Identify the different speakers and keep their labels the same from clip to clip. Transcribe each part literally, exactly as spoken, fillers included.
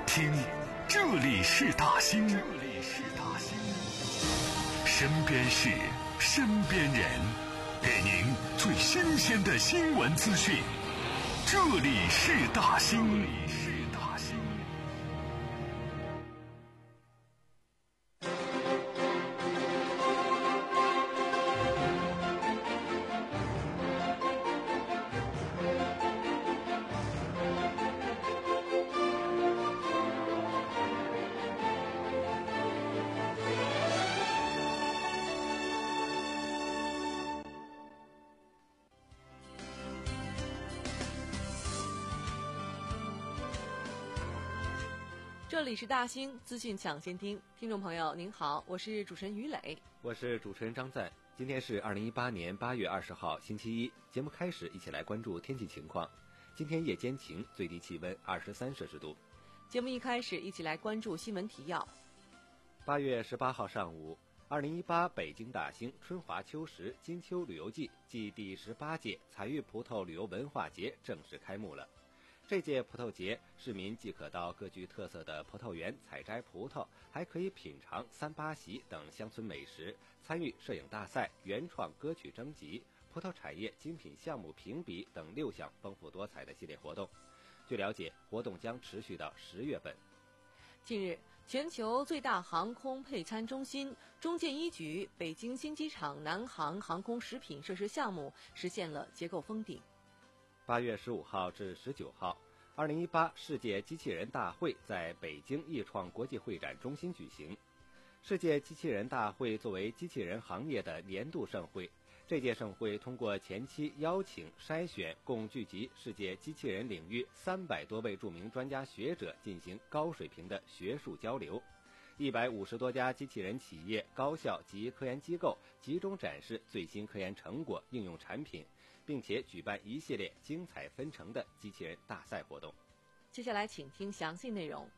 Speaker 1: 听，这里是大兴，这里是大兴，身边事，身边人，给您最新鲜的新闻资讯。这里是大兴，这里是大兴。
Speaker 2: 这里是大兴资讯抢先听，听众朋友您好，我是主持人于磊，
Speaker 3: 我是主持人张赞。今天是二零一八年八月二十号星期一，节目开始一起来关注天气情况。今天夜间晴，最低气温二十三摄氏度。
Speaker 2: 节目一开始一起来关注新闻提要。
Speaker 3: 八月十八号上午，二零一八北京大兴春华秋实金秋旅游季暨第十八届彩玉葡萄旅游文化节正式开幕了。这届葡萄节，市民既可到各具特色的葡萄园采摘葡萄，还可以品尝三八席等乡村美食，参与摄影大赛、原创歌曲征集、葡萄产业精品项目评比等六项丰富多彩的系列活动。据了解，活动将持续到十月份。
Speaker 2: 近日，全球最大航空配餐中心中建一局北京新机场南航航空食品设施项目实现了结构封顶。
Speaker 3: 八月十五号至十九号，二零一八世界机器人大会在北京易创国际会展中心举行。世界机器人大会作为机器人行业的年度盛会，这届盛会通过前期邀请筛选，共聚集世界机器人领域三百多位著名专家学者进行高水平的学术交流。一百五十多家机器人企业、高校及科研机构集中展示最新科研成果、应用产品，并且举办一系列精彩纷呈的机器人大赛活动。
Speaker 2: 接下来请听详细内容。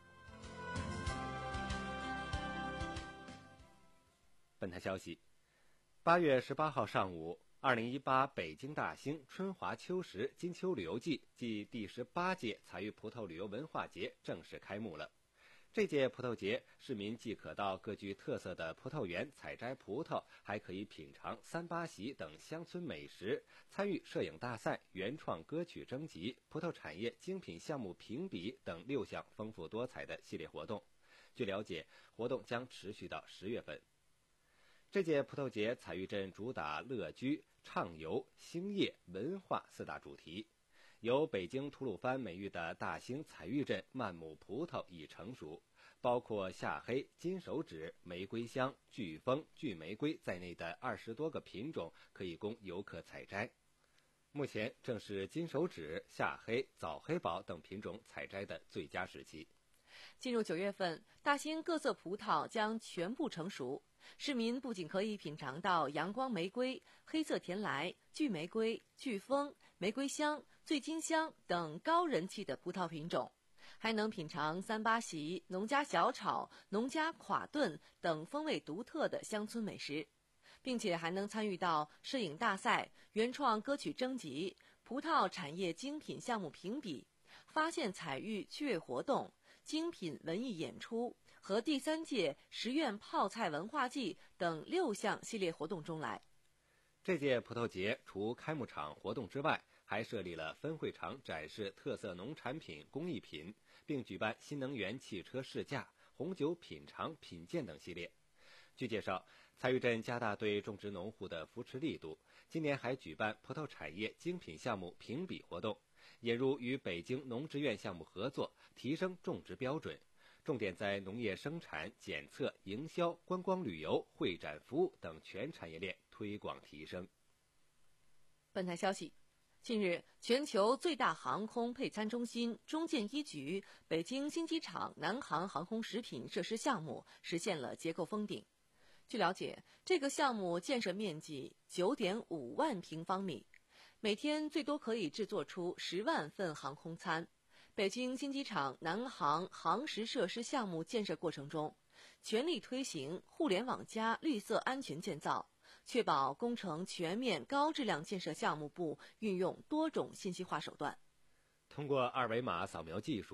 Speaker 3: 本台消息，八月十八号上午，二零一八北京大兴春华秋实金秋旅游季暨第十八届彩玉葡萄旅游文化节正式开幕了。这届葡萄节，市民既可到各具特色的葡萄园采摘葡萄，还可以品尝三八席等乡村美食，参与摄影大赛、原创歌曲征集、葡萄产业精品项目评比等六项丰富多彩的系列活动。据了解，活动将持续到十月份。这届葡萄节彩玉镇主打乐居、畅游、兴业、文化四大主题。有北京吐鲁番美誉的大兴彩玉镇曼姆葡萄已成熟，包括夏黑、金手指、玫瑰香、巨峰、巨玫瑰在内的二十多个品种可以供游客采摘。目前正是金手指、夏黑、枣黑宝等品种采摘的最佳时期。
Speaker 2: 进入九月份，大兴各色葡萄将全部成熟，市民不仅可以品尝到阳光玫瑰、黑色甜来、巨玫瑰、巨峰、玫瑰香、醉金香等高人气的葡萄品种，还能品尝三八席、农家小炒、农家垮炖等风味独特的乡村美食，并且还能参与到摄影大赛、原创歌曲征集、葡萄产业精品项目评比、发现彩玉趣味活动、精品文艺演出和第三届十院泡菜文化季等六项系列活动中来。
Speaker 3: 这届葡萄节除开幕场活动之外，还设立了分会场展示特色农产品、工艺品，并举办新能源汽车试驾、红酒品尝、品鉴等系列。据介绍，彩玉镇加大对种植农户的扶持力度，今年还举办葡萄产业精品项目评比活动，引入与北京农职院项目合作，提升种植标准，重点在农业生产、检测、营销、观光旅游、会展服务等全产业链推广提升。
Speaker 2: 本台消息，近日，全球最大航空配餐中心中建一局北京新机场南航航空食品设施项目实现了结构封顶。据了解，这个项目建设面积 九点五万平方米，每天最多可以制作出十万份航空餐。北京新机场南航航食设施项目建设过程中，全力推行互联网加绿色安全建造，确保工程全面高质量建设项目部运用多种信息化手段。
Speaker 3: 通过二维码扫描技术，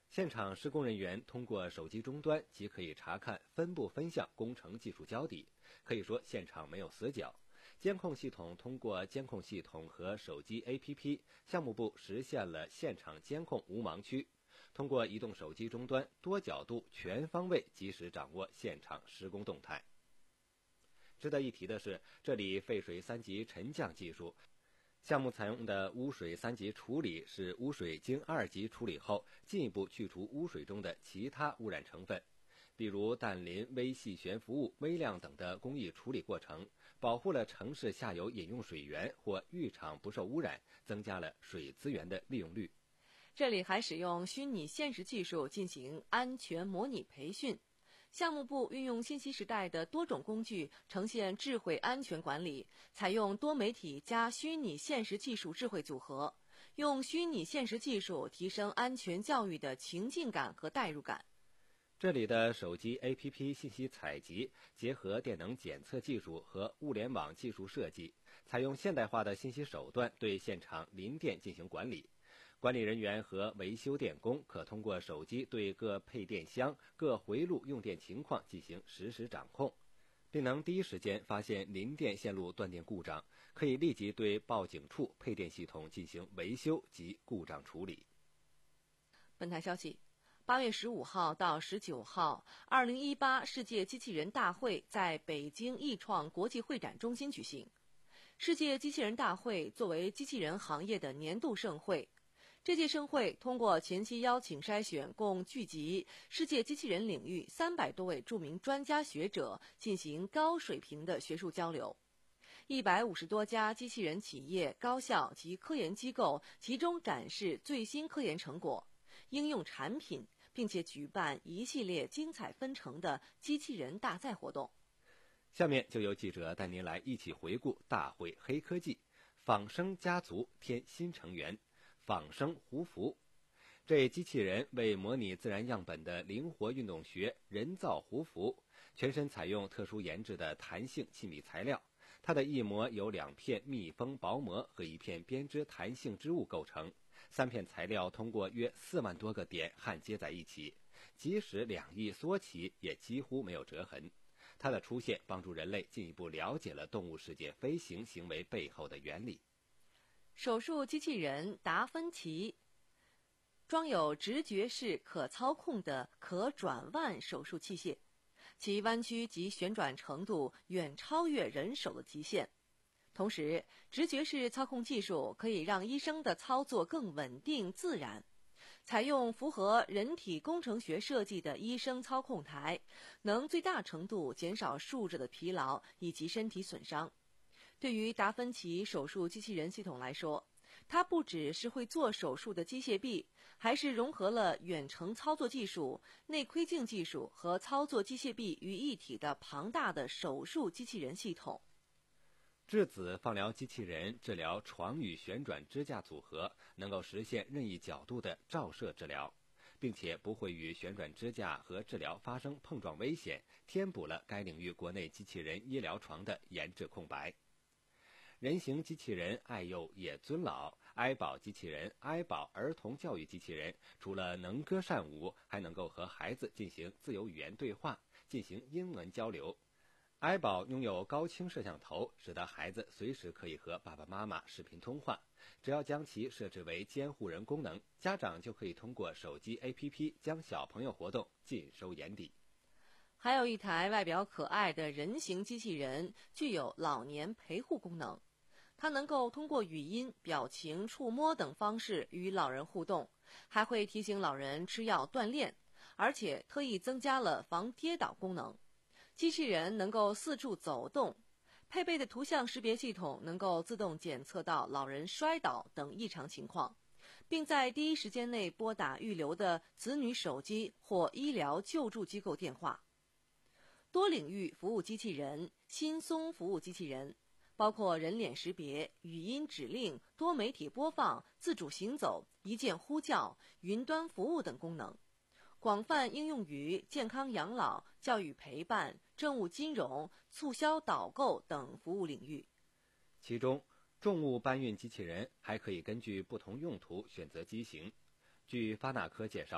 Speaker 3: 现场施工人员通过手机终端即可以查看分布分项工程技术交底，可以说现场没有死角。监控系统通过监控系统和手机 A P P， 项目部实现了现场监控无盲区，通过移动手机终端，多角度、全方位及时掌握现场施工动态。值得一提的是，这里废水三级沉降技术项目采用的污水三级处理是污水经二级处理后，进一步去除污水中的其他污染成分，比如氮磷、微细悬浮物、微量等的工艺处理过程，保护了城市下游饮用水源或浴场不受污染，增加了水资源的利用率。
Speaker 2: 这里还使用虚拟现实技术进行安全模拟培训。项目部运用信息时代的多种工具，呈现智慧安全管理，采用多媒体加虚拟现实技术智慧组合，用虚拟现实技术提升安全教育的情境感和代入感。
Speaker 3: 这里的手机 A P P 信息采集结合电能检测技术和物联网技术设计，采用现代化的信息手段对现场临电进行管理。管理人员和维修电工可通过手机对各配电箱、各回路用电情况进行实时掌控，并能第一时间发现临电线路断电故障，可以立即对报警处配电系统进行维修及故障处理。
Speaker 2: 本台消息，八月十五号到十九号，二零一八世界机器人大会在北京易创国际会展中心举行。世界机器人大会作为机器人行业的年度盛会，这届盛会通过前期邀请筛选，共聚集世界机器人领域三百多位著名专家学者进行高水平的学术交流。一百五十多家机器人企业、高校及科研机构集中展示最新科研成果、应用产品，并且举办一系列精彩纷呈的机器人大赛活动。
Speaker 3: 下面就由记者带您来一起回顾大会黑科技，仿生家族添新成员。仿生胡服，这机器人为模拟自然样本的灵活运动学人造胡服，全身采用特殊研制的弹性气密材料，它的翼膜由两片密封薄膜和一片编织弹性织物构成，三片材料通过约四万多个点焊接在一起，即使两翼缩起也几乎没有折痕。它的出现帮助人类进一步了解了动物世界飞行行为背后的原理。
Speaker 2: 手术机器人达芬奇装有直觉式可操控的可转弯手术器械，其弯曲及旋转程度远超越人手的极限。同时，直觉式操控技术可以让医生的操作更稳定自然。采用符合人体工程学设计的医生操控台，能最大程度减少术者的疲劳以及身体损伤。对于达芬奇手术机器人系统来说，它不只是会做手术的机械臂，还是融合了远程操作技术、内窥镜技术和操作机械臂于一体的庞大的手术机器人系统。
Speaker 3: 质子放疗机器人治疗床与旋转支架组合，能够实现任意角度的照射治疗，并且不会与旋转支架和治疗发生碰撞危险，填补了该领域国内机器人医疗床的研制空白。人形机器人爱幼也尊老，哀宝机器人哀宝儿童教育机器人除了能歌善舞，还能够和孩子进行自由语言对话，进行英文交流。哀宝拥有高清摄像头，使得孩子随时可以和爸爸妈妈视频通话，只要将其设置为监护人功能，家长就可以通过手机 A P P 将小朋友活动尽收眼底。
Speaker 2: 还有一台外表可爱的人形机器人，具有老年陪护功能。它能够通过语音、表情、触摸等方式与老人互动，还会提醒老人吃药锻炼，而且特意增加了防跌倒功能。机器人能够四处走动，配备的图像识别系统能够自动检测到老人摔倒等异常情况，并在第一时间内拨打预留的子女手机或医疗救助机构电话。多领域服务机器人、新松服务机器人，包括人脸识别、语音指令、多媒体播放、自主行走、一键呼叫、云端服务等功能，广泛应用于健康养老、教育陪伴、政务金融、促销导购等服务领域。
Speaker 3: 其中，重物搬运机器人还可以根据不同用途选择机型。据发那科介绍，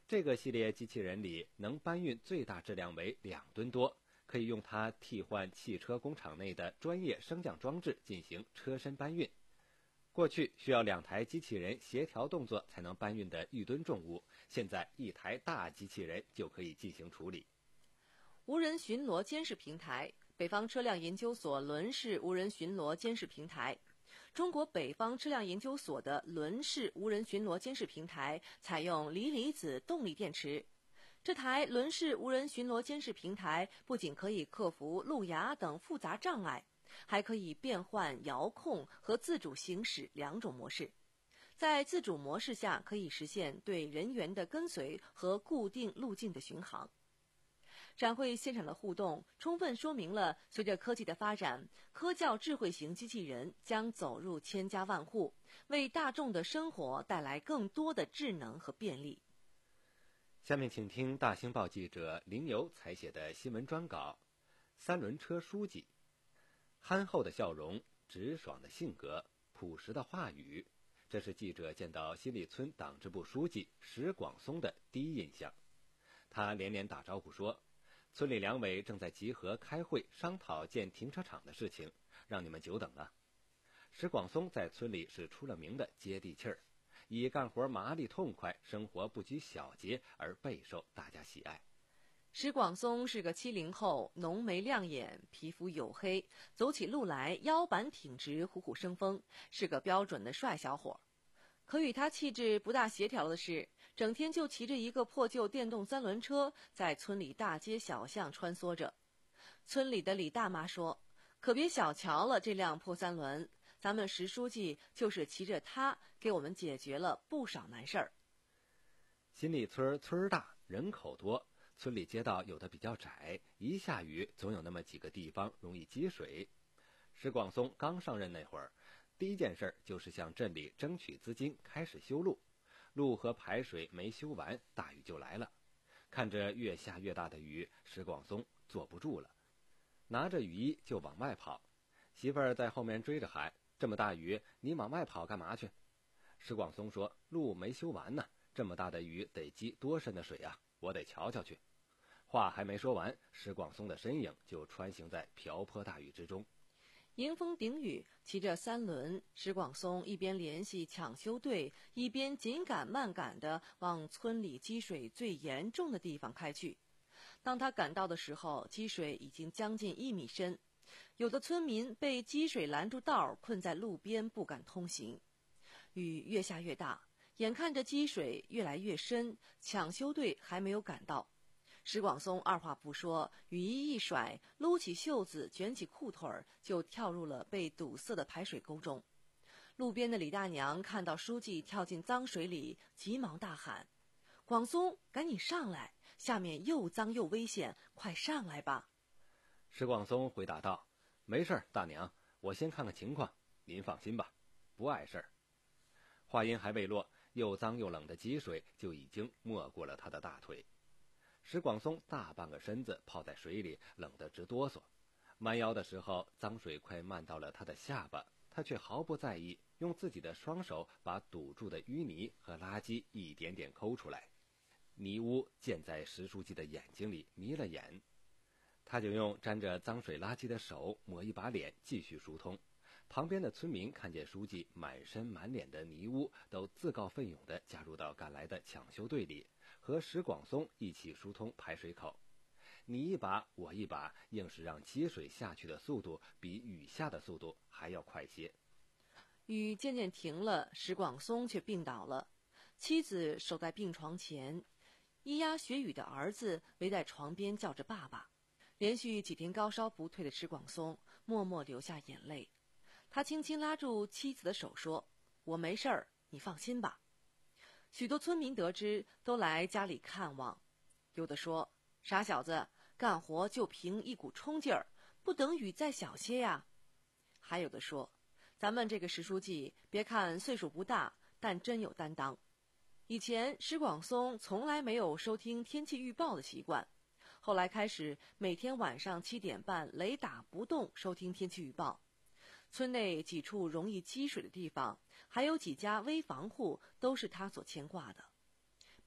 Speaker 3: 这个系列机器人里能搬运最大质量为两吨多，可以用它替换汽车工厂内的专业升降装置进行车身搬运。过去需要两台机器人协调动作才能搬运的一吨重物，现在一台大机器人就可以进行处理。
Speaker 2: 无人巡逻监视平台，北方车辆研究所轮式无人巡逻监视平台。中国北方车辆研究所的轮式无人巡逻监视平台采用锂离子动力电池。这台轮式无人巡逻监视平台不仅可以克服路牙等复杂障碍，还可以变换遥控和自主行驶两种模式。在自主模式下，可以实现对人员的跟随和固定路径的巡航。展会现场的互动充分说明了，随着科技的发展，科教智慧型机器人将走入千家万户，为大众的生活带来更多的智能和便利。
Speaker 3: 下面请听大兴报记者林游采写的新闻专稿：三轮车书记，憨厚的笑容，直爽的性格，朴实的话语，这是记者见到新里村党支部书记石广松的第一印象。他连连打招呼说，村里两委正在集合开会商讨建停车场的事情，让你们久等了。石广松在村里是出了名的接地气儿，以干活麻利痛快，生活不拘小节而备受大家喜爱。
Speaker 2: 石广松是个七零后，浓眉亮眼，皮肤黝黑，走起路来腰板挺直，虎虎生风，是个标准的帅小伙。可与他气质不大协调的是，整天就骑着一个破旧电动三轮车在村里大街小巷穿梭着。村里的李大妈说，可别小瞧了这辆破三轮，咱们石书记就是骑着它给我们解决了不少难事儿。
Speaker 3: 新里村村儿大，人口多，村里街道有的比较窄，一下雨总有那么几个地方容易积水。石广松刚上任那会儿，第一件事就是向镇里争取资金开始修路。路和排水没修完，大雨就来了。看着越下越大的雨，石广松坐不住了，拿着雨衣就往外跑。媳妇儿在后面追着喊，这么大雨你往外跑干嘛去？石广松说，路没修完呢，这么大的雨得积多深的水啊，我得瞧瞧去。话还没说完，石广松的身影就穿行在瓢泼大雨之中。
Speaker 2: 迎风顶雨，骑着三轮，石广松一边联系抢修队，一边紧赶慢赶地往村里积水最严重的地方开去。当他赶到的时候，积水已经将近一米深，有的村民被积水拦住道，困在路边不敢通行。雨越下越大，眼看着积水越来越深，抢修队还没有赶到。石广松二话不说，雨衣一甩，撸起袖子，卷起裤腿儿，就跳入了被堵塞的排水沟中。路边的李大娘看到书记跳进脏水里，急忙大喊：“广松，赶紧上来！下面又脏又危险，快上来吧！”
Speaker 3: 石广松回答道：“没事儿，大娘，我先看看情况，您放心吧，不碍事儿。”话音还未落，又脏又冷的积水就已经没过了他的大腿。石广松大半个身子泡在水里，冷得直哆嗦。弯腰的时候，脏水快漫到了他的下巴，他却毫不在意，用自己的双手把堵住的淤泥和垃圾一点点抠出来。泥污溅在石书记的眼睛里，迷了眼。他就用沾着脏水垃圾的手抹一把脸，继续疏通。旁边的村民看见书记满身满脸的泥污，都自告奋勇地加入到赶来的抢修队里，和石广松一起疏通排水口。你一把我一把，硬是让积水下去的速度比雨下的速度还要快些。
Speaker 2: 雨渐渐停了，石广松却病倒了。妻子守在病床前，咿呀学语的儿子围在床边叫着爸爸。连续几天高烧不退的石广松默默流下眼泪。他轻轻拉住妻子的手说：“我没事儿，你放心吧。”许多村民得知，都来家里看望。有的说：“傻小子，干活就凭一股冲劲儿，不等雨再小些呀。”还有的说：“咱们这个石书记，别看岁数不大，但真有担当。”以前石广松从来没有收听天气预报的习惯，后来开始每天晚上七点半雷打不动收听天气预报。村内几处容易积水的地方，还有几家危房户，都是他所牵挂的。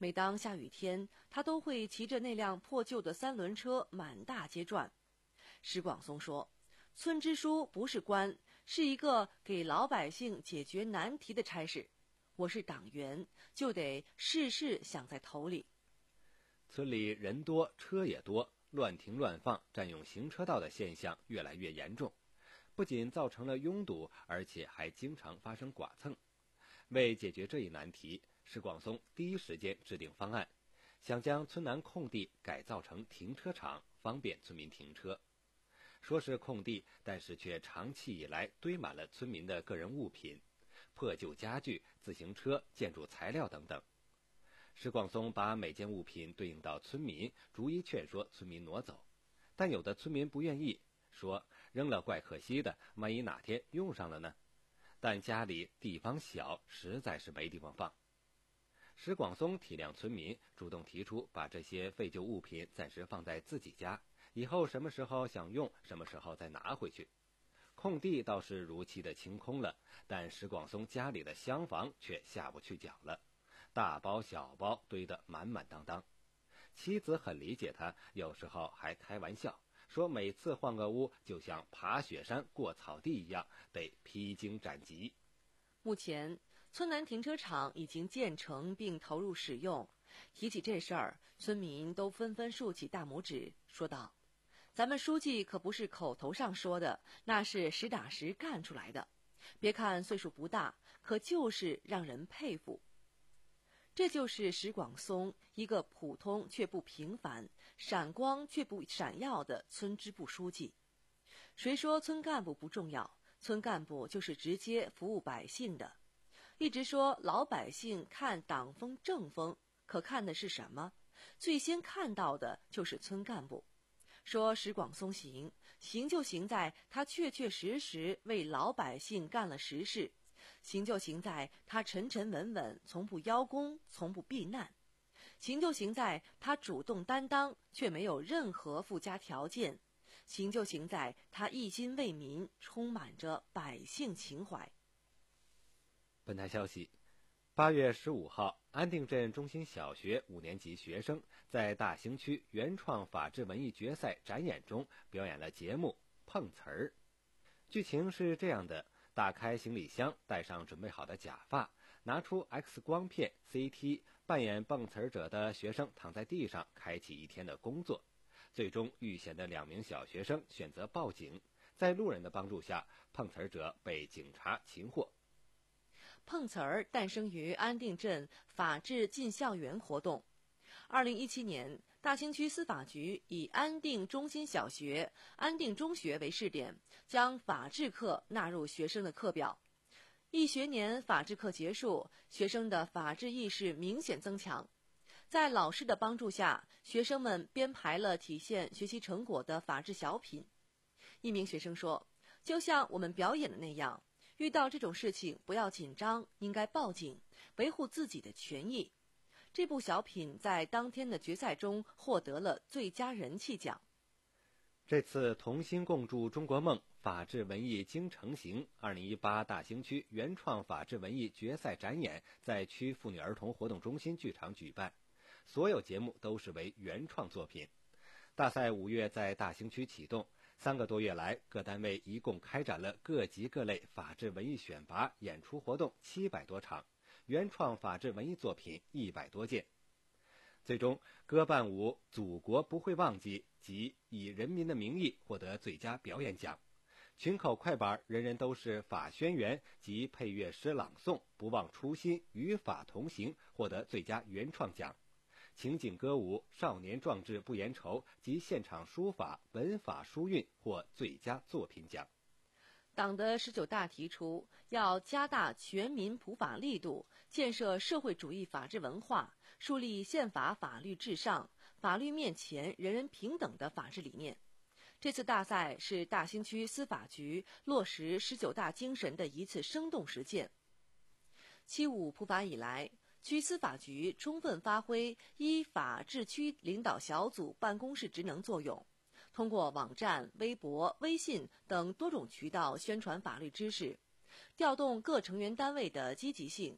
Speaker 2: 每当下雨天，他都会骑着那辆破旧的三轮车满大街转。石广松说，村支书不是官，是一个给老百姓解决难题的差事。我是党员，就得事事想在头里。
Speaker 3: 村里人多车也多，乱停乱放占用行车道的现象越来越严重，不仅造成了拥堵，而且还经常发生剐蹭。为解决这一难题，石广松第一时间制定方案，想将村南空地改造成停车场，方便村民停车。说是空地，但是却长期以来堆满了村民的个人物品，破旧家具、自行车、建筑材料等等。石广松把每件物品对应到村民，逐一劝说村民挪走，但有的村民不愿意，说扔了怪可惜的，万一哪天用上了呢？但家里地方小，实在是没地方放。石广松体谅村民，主动提出把这些废旧物品暂时放在自己家，以后什么时候想用，什么时候再拿回去。空地倒是如期的清空了，但石广松家里的厢房却下不去脚了，大包小包堆得满满当当。妻子很理解他，有时候还开玩笑说，每次换个屋就像爬雪山过草地一样，得披荆斩棘。
Speaker 2: 目前村南停车场已经建成并投入使用，提起这事儿，村民都纷纷竖起大拇指，说道，咱们书记可不是口头上说的，那是实打实干出来的。别看岁数不大，可就是让人佩服。这就是石广松一个普通却不平凡、闪光却不闪耀的村支部书记。谁说村干部不重要？村干部就是直接服务百姓的。一直说老百姓看党风政风，可看的是什么？最先看到的就是村干部。说石广松行，行就行在他确确实实为老百姓干了实事，行就行在他沉沉稳稳，从不邀功，从不避难，行就行在他主动担当，却没有任何附加条件，行就行在他一心为民，充满着百姓情怀。
Speaker 3: 本台消息，八月十五号，安定镇中心小学五年级学生在大兴区原创法治文艺决赛展演中表演了节目《碰瓷儿》。剧情是这样的：打开行李箱，戴上准备好的假发，拿出 X 光片、C T， 扮演碰瓷儿者的学生躺在地上，开启一天的工作。最终遇险的两名小学生选择报警，在路人的帮助下，碰瓷儿者被警察擒获。
Speaker 2: 碰瓷儿诞生于安定镇法治进校园活动。二零一七年，大兴区司法局以安定中心小学、安定中学为试点，将法治课纳入学生的课表。一学年法治课结束，学生的法治意识明显增强。在老师的帮助下，学生们编排了体现学习成果的法治小品。一名学生说，就像我们表演的那样，遇到这种事情不要紧张，应该报警，维护自己的权益。这部小品在当天的决赛中获得了最佳人气奖。
Speaker 3: 这次同心共筑中国梦法治文艺精诚行二零一八大兴区原创法治文艺决赛展演在区妇女儿童活动中心剧场举办，所有节目都是为原创作品。大赛五月在大兴区启动，三个多月来，各单位一共开展了各级各类法治文艺选拔、演出活动七百多场，原创法治文艺作品一百多件。最终，歌伴舞《祖国不会忘记》及以人民的名义获得最佳表演奖。群口快板《人人都是法宣言》及配乐诗朗诵《不忘初心，与法同行》获得最佳原创奖。情景歌舞《少年壮志不言愁》及现场书法、文法书韵获最佳作品奖。
Speaker 2: 党的十九大提出，要加大全民普法力度，建设社会主义法治文化，树立宪法法律至上、法律面前人人平等的法治理念。这次大赛是大兴区司法局落实十九大精神的一次生动实践。七五普法以来，区司法局充分发挥依法治区领导小组办公室职能作用，通过网站、微博、微信等多种渠道宣传法律知识，调动各成员单位的积极性，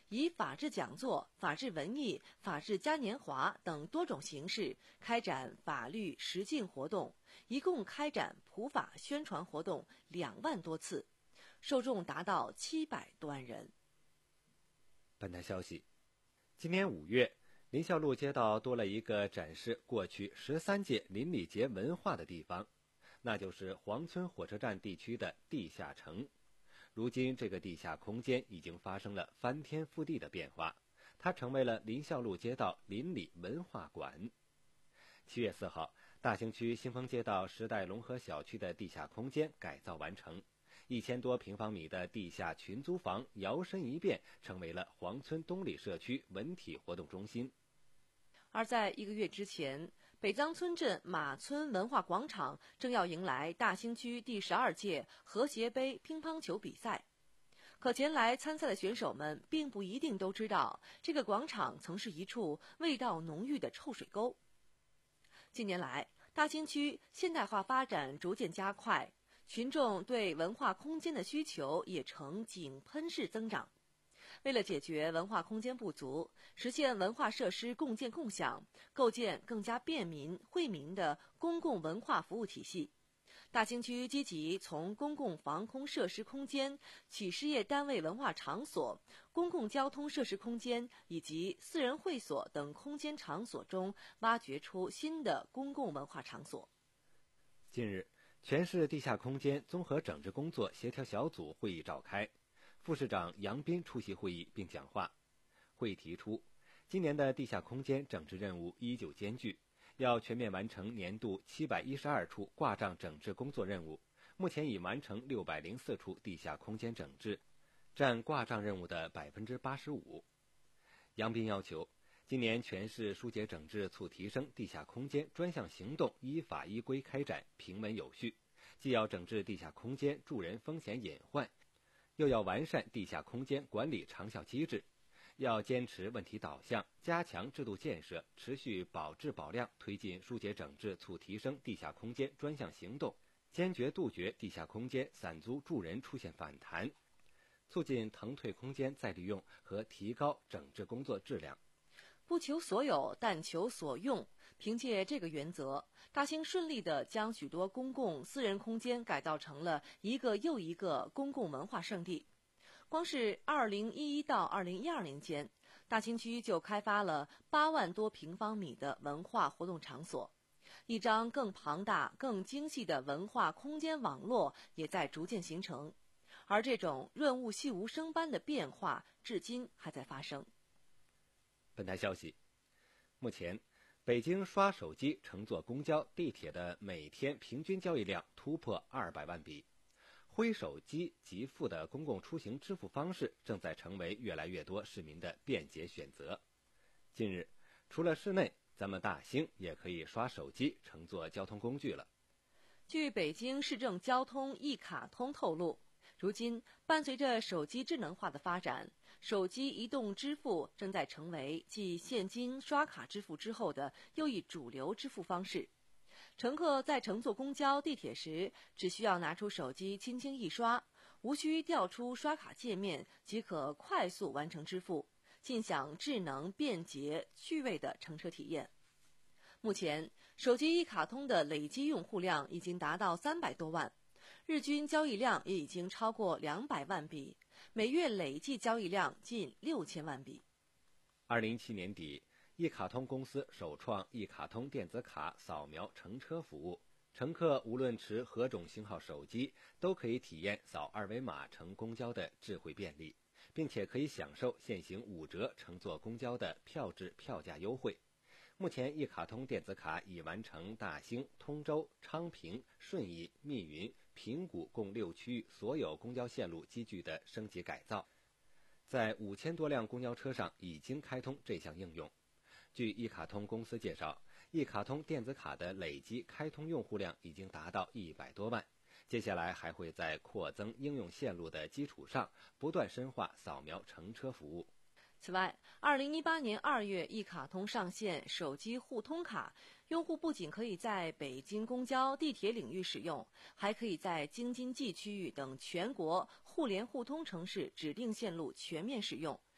Speaker 2: 以法治讲座、法治文艺、法治嘉年华等多种形式开展法律实践活动，一共开展普法宣传活动两万多次，受众达到七百多万人。
Speaker 3: 本台消息，今年五月，林孝路街道多了一个展示过去十三届邻里节文化的地方，那就是黄村火车站地区的地下城。如今这个地下空间已经发生了翻天覆地的变化，它成为了林孝路街道邻里文化馆。七月四号，大兴区新丰街道时代龙河小区的地下空间改造完成，一千多平方米的地下群租房摇身一变，成为了黄村东里社区文体活动中心。
Speaker 2: 而在一个月之前，北藏村镇马村文化广场正要迎来大兴区第十二届和谐杯乒乓球比赛。可前来参赛的选手们并不一定都知道，这个广场曾是一处味道浓郁的臭水沟。近年来，大兴区现代化发展逐渐加快，群众对文化空间的需求也呈井喷式增长。为了解决文化空间不足，实现文化设施共建共享，构建更加便民惠民的公共文化服务体系，大兴区积极从公共防空设施空间、企事业单位文化场所、公共交通设施空间以及私人会所等空间场所中挖掘出新的公共文化场所。
Speaker 3: 近日，全市地下空间综合整治工作协调小组会议召开，副市长杨斌出席会议并讲话。会议提出，今年的地下空间整治任务依旧艰巨，要全面完成年度七百一十二处挂账整治工作任务，目前已完成六百零四处地下空间整治，占挂账任务的百分之八十五。杨斌要求，今年全市疏解整治促提升地下空间专项行动依法依规开展，平稳有序，既要整治地下空间助人风险隐患，又要完善地下空间管理长效机制，要坚持问题导向，加强制度建设，持续保质保量推进疏解整治促提升地下空间专项行动，坚决杜绝地下空间散租助人出现反弹，促进腾退空间再利用和提高整治工作质量。
Speaker 2: 不求所有，但求所用。凭借这个原则，大兴顺利地将许多公共私人空间改造成了一个又一个公共文化胜地。光是二零一一到二零一二年间，大兴区就开发了八万多平方米的文化活动场所，一张更庞大、更精细的文化空间网络也在逐渐形成。而这种润物细无声般的变化，至今还在发生。
Speaker 3: 本台消息，目前北京刷手机乘坐公交、地铁的每天平均交易量突破二百万笔，挥手机即付的公共出行支付方式正在成为越来越多市民的便捷选择。近日，除了市内，咱们大兴也可以刷手机乘坐交通工具了。
Speaker 2: 据北京市政交通一卡通透露，如今伴随着手机智能化的发展，手机移动支付正在成为继现金刷卡支付之后的又一主流支付方式。乘客在乘坐公交、地铁时，只需要拿出手机轻轻一刷，无需调出刷卡界面，即可快速完成支付，尽享智能、便捷、趣味的乘车体验。目前，手机一卡通的累计用户量已经达到三百多万，日均交易量也已经超过两百万笔，每月累计交易量近六千万笔。
Speaker 3: 二零一七年底，一卡通公司首创一卡通电子卡扫描乘车服务，乘客无论持何种型号手机，都可以体验扫二维码乘公交的智慧便利，并且可以享受现行五折乘坐公交的票制票价优惠。目前，一卡通电子卡已完成大兴、通州、昌平、顺义、密云、平谷共六区域所有公交线路机具的升级改造，在五千多辆公交车上已经开通这项应用。据一卡通公司介绍，一卡通电子卡的累计开通用户量已经达到一百多万，接下来还会在扩增应用线路的基础上，不断深化扫描乘车服务。
Speaker 2: 此外，二零一八年二月，一卡通上线手机互通卡，用户不仅可以在北京公交、地铁领域使用，还可以在京津冀区域等全国互联互通城市指定线路全面使用，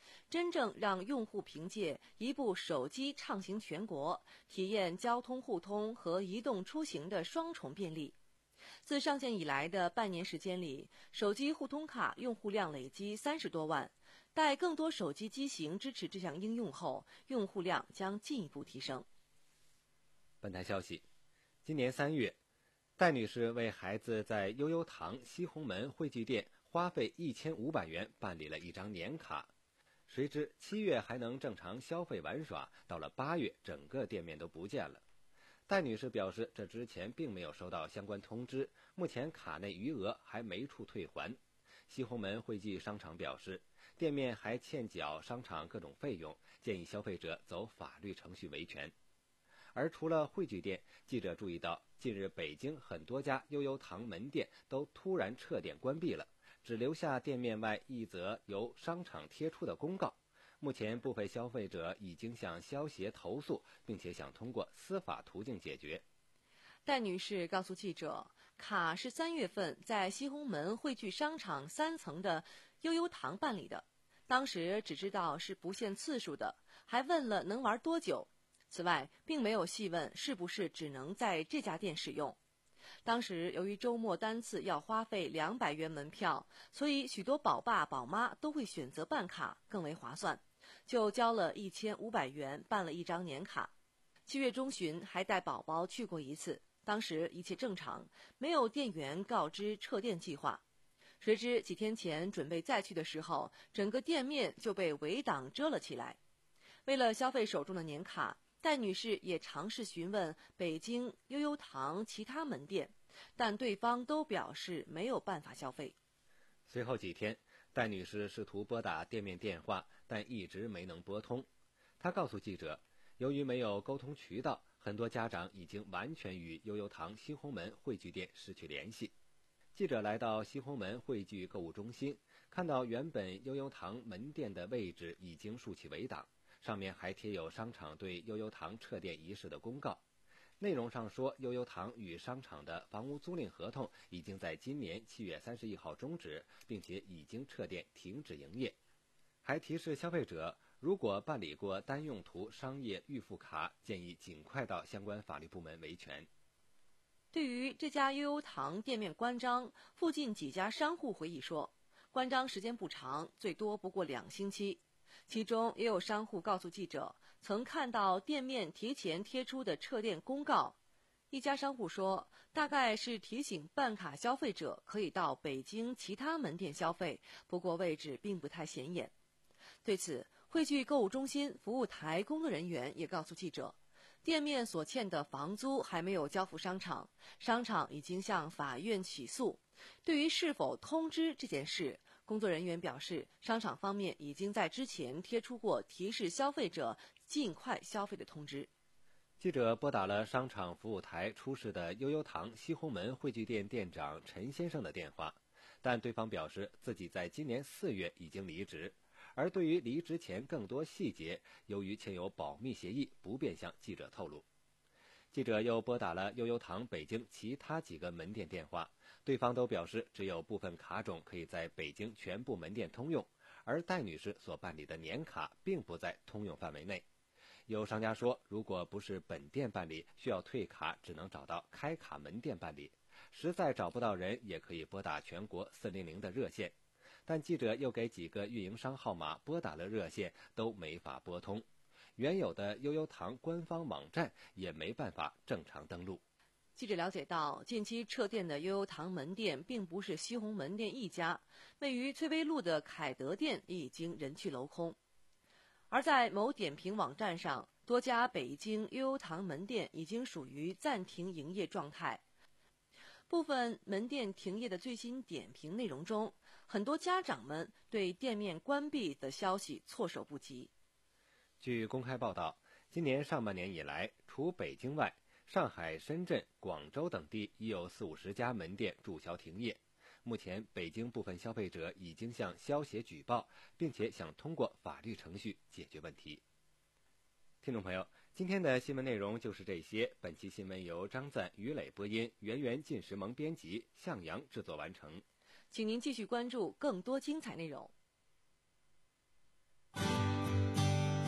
Speaker 2: 真正让用户凭借一部手机畅行全国，体验交通互通和移动出行的双重便利。自上线以来的半年时间里，手机互通卡用户量累积三十多万，待更多手机机型支持这项应用后，用户量将进一步提升。
Speaker 3: 本台消息，今年三月，戴女士为孩子在悠悠堂西红门汇聚店花费一千五百元办理了一张年卡，谁知七月还能正常消费玩耍，到了八月，整个店面都不见了。戴女士表示，这之前并没有收到相关通知，目前卡内余额还没处退还。西红门汇聚商场表示，店面还欠缴商场各种费用，建议消费者走法律程序维权。而除了汇聚店，记者注意到，近日北京很多家悠悠堂门店都突然撤店关闭了，只留下店面外一则由商场贴出的公告。目前部分消费者已经向消协投诉，并且想通过司法途径解决。
Speaker 2: 戴女士告诉记者，卡是三月份在西红门汇聚商场三层的悠悠堂办理的，当时只知道是不限次数的，还问了能玩多久。此外，并没有细问是不是只能在这家店使用。当时由于周末单次要花费两百元门票，所以许多宝爸宝妈都会选择办卡，更为划算，就交了一千五百元办了一张年卡。七月中旬还带宝宝去过一次，当时一切正常，没有店员告知撤店计划。谁知几天前准备再去的时候，整个店面就被围挡遮了起来。为了消费手中的年卡，戴女士也尝试询问北京悠悠堂其他门店，但对方都表示没有办法消费。
Speaker 3: 随后几天，戴女士试图拨打店面电话，但一直没能拨通。她告诉记者，由于没有沟通渠道，很多家长已经完全与悠悠堂西红门汇聚店失去联系。记者来到西红门汇聚购物中心，看到原本悠悠堂门店的位置已经竖起围挡，上面还贴有商场对悠悠堂撤店一事的公告。内容上说，悠悠堂与商场的房屋租赁合同已经在今年七月三十一号终止，并且已经撤店停止营业。还提示消费者，如果办理过单用途商业预付卡，建议尽快到相关法律部门维权。
Speaker 2: 对于这家悠悠堂店面关张，附近几家商户回忆说，关张时间不长，最多不过两星期。其中也有商户告诉记者，曾看到店面提前贴出的撤店公告。一家商户说，大概是提醒办卡消费者可以到北京其他门店消费，不过位置并不太显眼。对此，汇聚购物中心服务台工作人员也告诉记者，店面所欠的房租还没有交付商场，商场已经向法院起诉。对于是否通知这件事，工作人员表示，商场方面已经在之前贴出过提示消费者尽快消费的通知。
Speaker 3: 记者拨打了商场服务台出事的悠悠堂西红门汇聚店店长陈先生的电话，但对方表示自己在今年四月已经离职，而对于离职前更多细节，由于签有保密协议，不便向记者透露。记者又拨打了悠悠堂北京其他几个门店电话，对方都表示只有部分卡种可以在北京全部门店通用，而戴女士所办理的年卡并不在通用范围内。有商家说，如果不是本店办理，需要退卡，只能找到开卡门店办理，实在找不到人，也可以拨打全国四零零的热线。但记者又给几个运营商号码拨打了热线，都没法拨通。原有的悠悠堂官方网站也没办法正常登录。
Speaker 2: 记者了解到，近期撤店的悠悠堂门店并不是西红门店一家，位于翠微路的凯德店已经人去楼空。而在某点评网站上，多家北京悠悠堂门店已经属于暂停营业状态。部分门店停业的最新点评内容中，很多家长们对店面关闭的消息措手不及。
Speaker 3: 据公开报道，今年上半年以来，除北京外，上海、深圳、广州等地已有四五十家门店注销停业。目前，北京部分消费者已经向消协举报，并且想通过法律程序解决问题。听众朋友，今天的新闻内容就是这些。本期新闻由张赞、于磊播音，圆圆、晋时萌编辑，向阳制作完成。
Speaker 2: 请您继续关注更多精彩内容。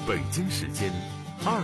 Speaker 1: 北京时间